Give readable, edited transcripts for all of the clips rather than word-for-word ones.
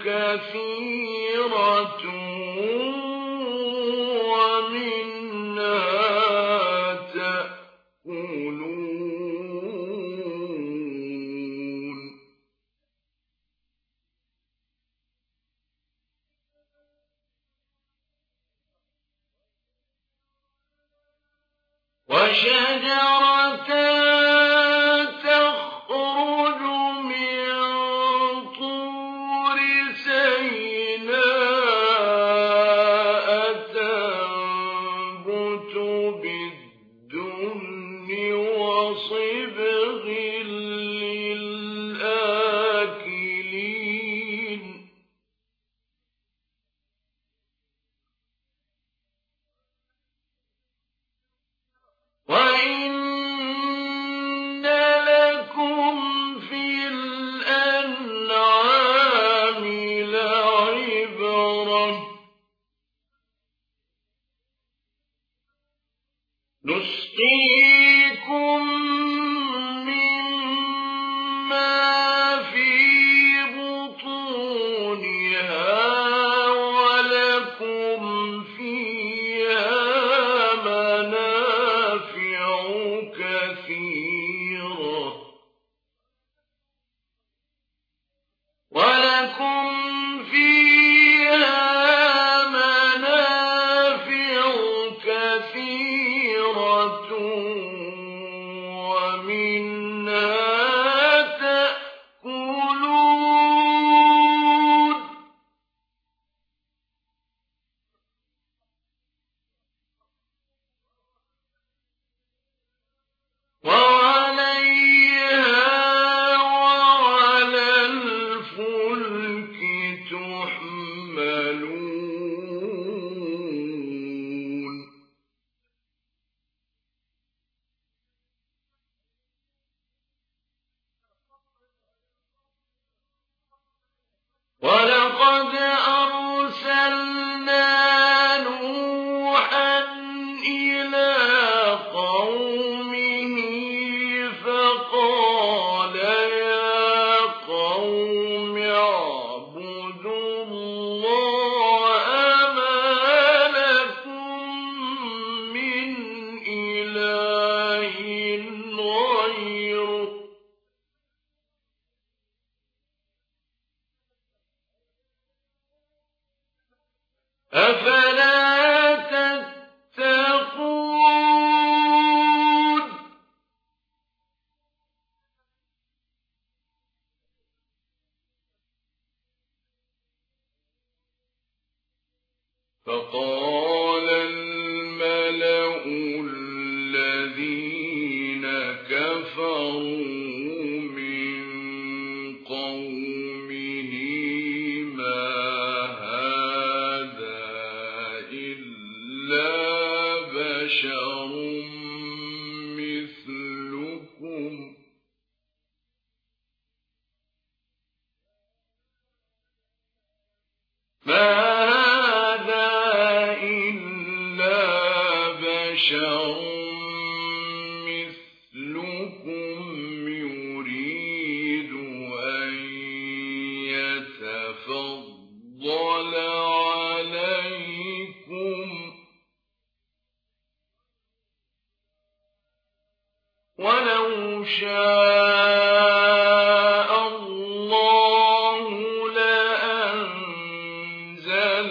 كثيرة ومنها تأكلون وشجرة تخرج من طور سيناء تنبت بالدهن وصبغ للآكلين وإن لكم في الأنعام لعبرة نسقيكم مما في بطونها ولكم فيها منافع كثيرة ومنها تأكلون وعليها وعلى الفلك تحملون ولقد أرسلنا نوحا إلى قومه فقال يا قوم اعبدوا الله ما لكم من إله غيره أفلا تتقون فقال الملأ الذين كفروا من قومه ما هذا إلا بشر مثلكم ما هذا إلا بشر مثلكم يريد أن يتفضل عليكم ولو شاء الله لأنزل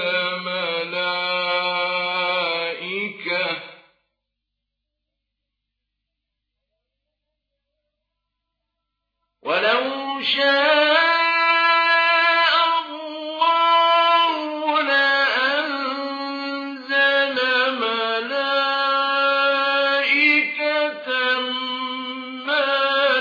ملائكة ولو شاء الله لأنزل ملائكة ما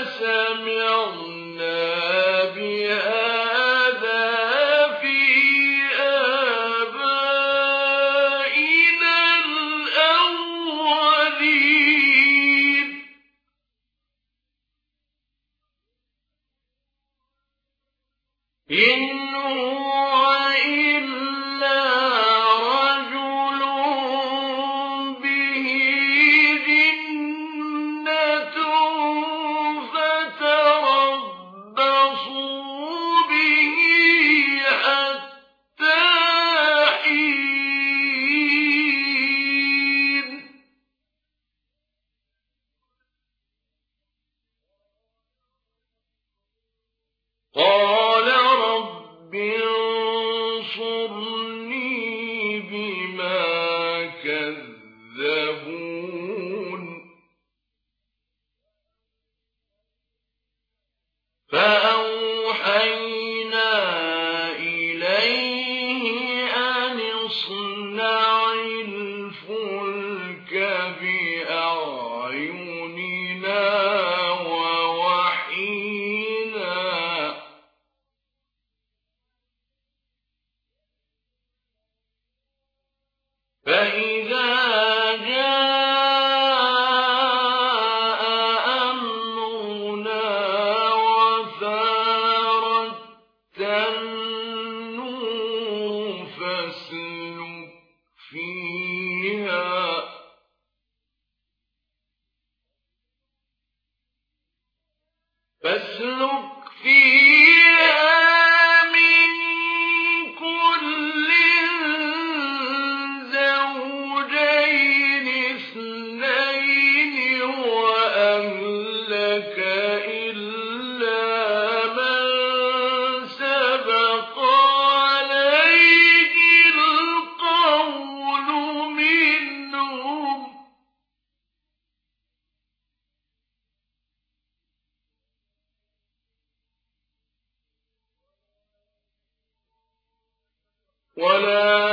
فإذا جاء أمرنا وفارت النور فاسلك فيها من كل زوجين اثنين وأهلك إلا من سبق عليه القول منهم ولا